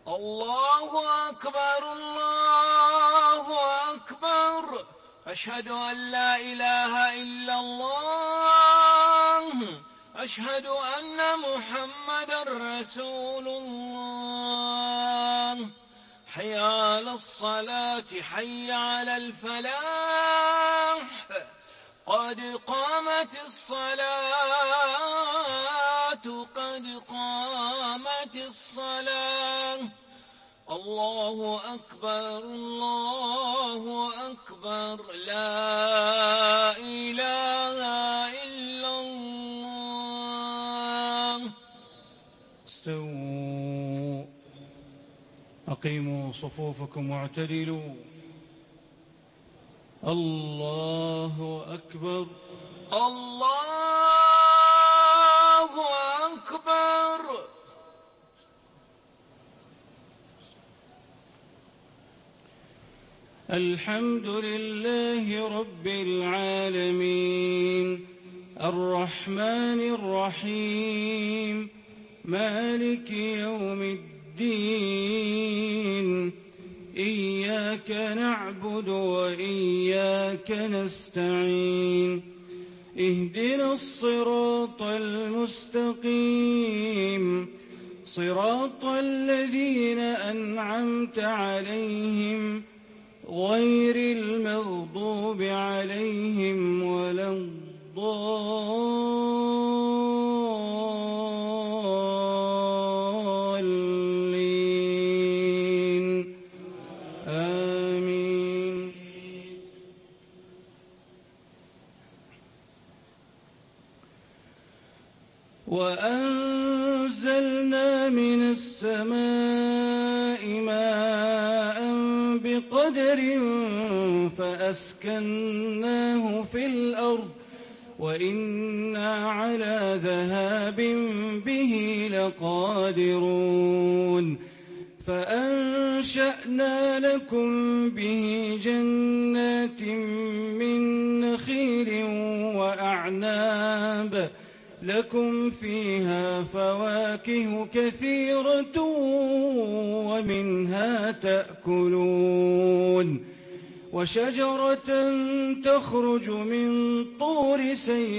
الله أكبر الله أكبر. أشهد أن لا إله إلا الله. أشهد أن محمدًا رسول الله. حي على الصلاة حي على الفلاح. قد قامت الصلاة قد قامت الصلاة. الله أكبر الله أكبر. لا إله إلا الله. استووا أقيموا صفوفكم واعتدلوا. الله أكبر الله أكبر. الحمد لله رب العالمين الرحمن الرحيم مالك يوم الدين. إياك نعبد وإياك نستعين. اهدنا الصراط المستقيم صراط الذين أنعمت عليهم غير المغضوب عليهم ولا الضالين. آمين. وأنزلنا من السماء ماء بقدر فأسكناه في الأرض وإنا على ذهاب به لقادرون. فأنشأنا لكم به جنات من نخيل وأعناب لكم فيها فواكه كثيرة ومنها تأكلون. وشجرة تخرج من طور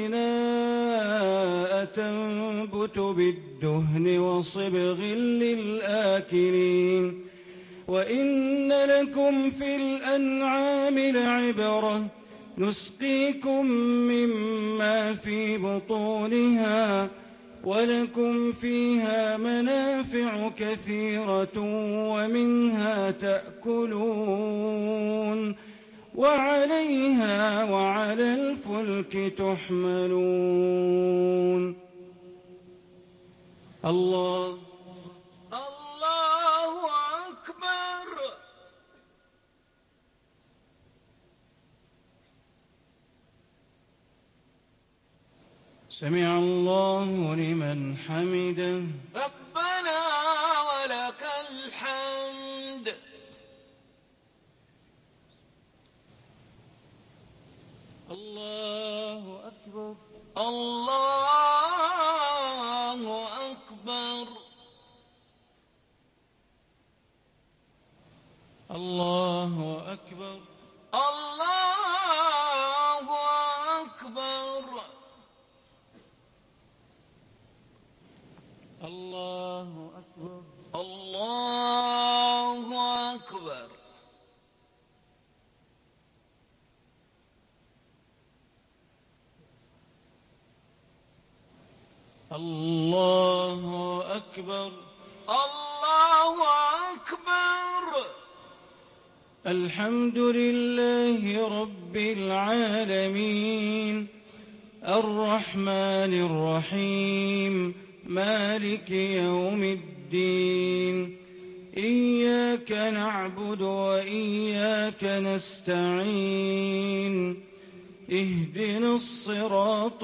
سيناء تنبت بالدهن وصبغ للآكلين. وإن لكم في الأنعام لعبرة نسقيكم مما في بطونها ولكم فيها منافع كثيرة ومنها تأكلون وعليها وعلى الفلك تحملون. الله أكبر. سمع الله لمن حمده. ربنا ولك الحمد. الله أكبر الله أكبر. الله أكبر الله أكبر. الله أكبر الله أكبر. الله أكبر الله أكبر. الحمد لله رب العالمين الرحمن الرحيم مالك يوم الدين. إياك نعبد وإياك نستعين. اهدنا الصراط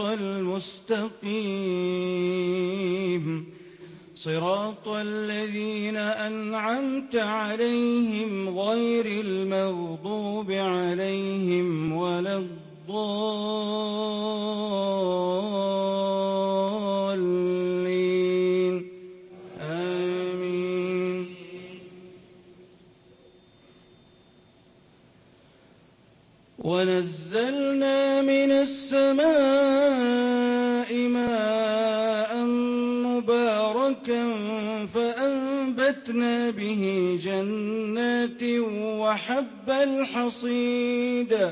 المستقيم صراط الذين أنعمت عليهم غير المغضوب عليهم ولا الضالين. آمين. ونزلنا من السماء ماء مباركا فأنبتنا به جنات وحب الحصيد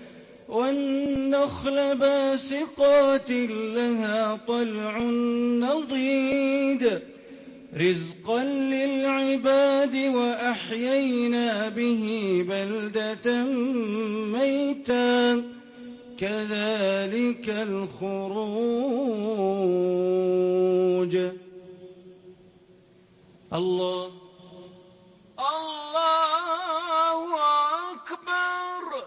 والنخل باسقات لها طلع نضيد رزقا للعباد وأحيينا به بلدة ميتا كذلك الخروج. الله أكبر.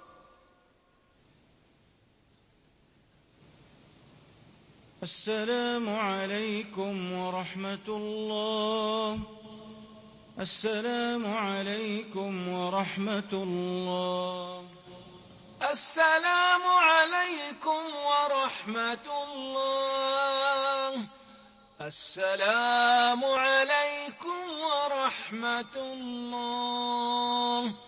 السلام عليكم ورحمة الله. السلام عليكم ورحمة الله. السلام عليكم ورحمة الله. السلام عليكم ورحمة الله.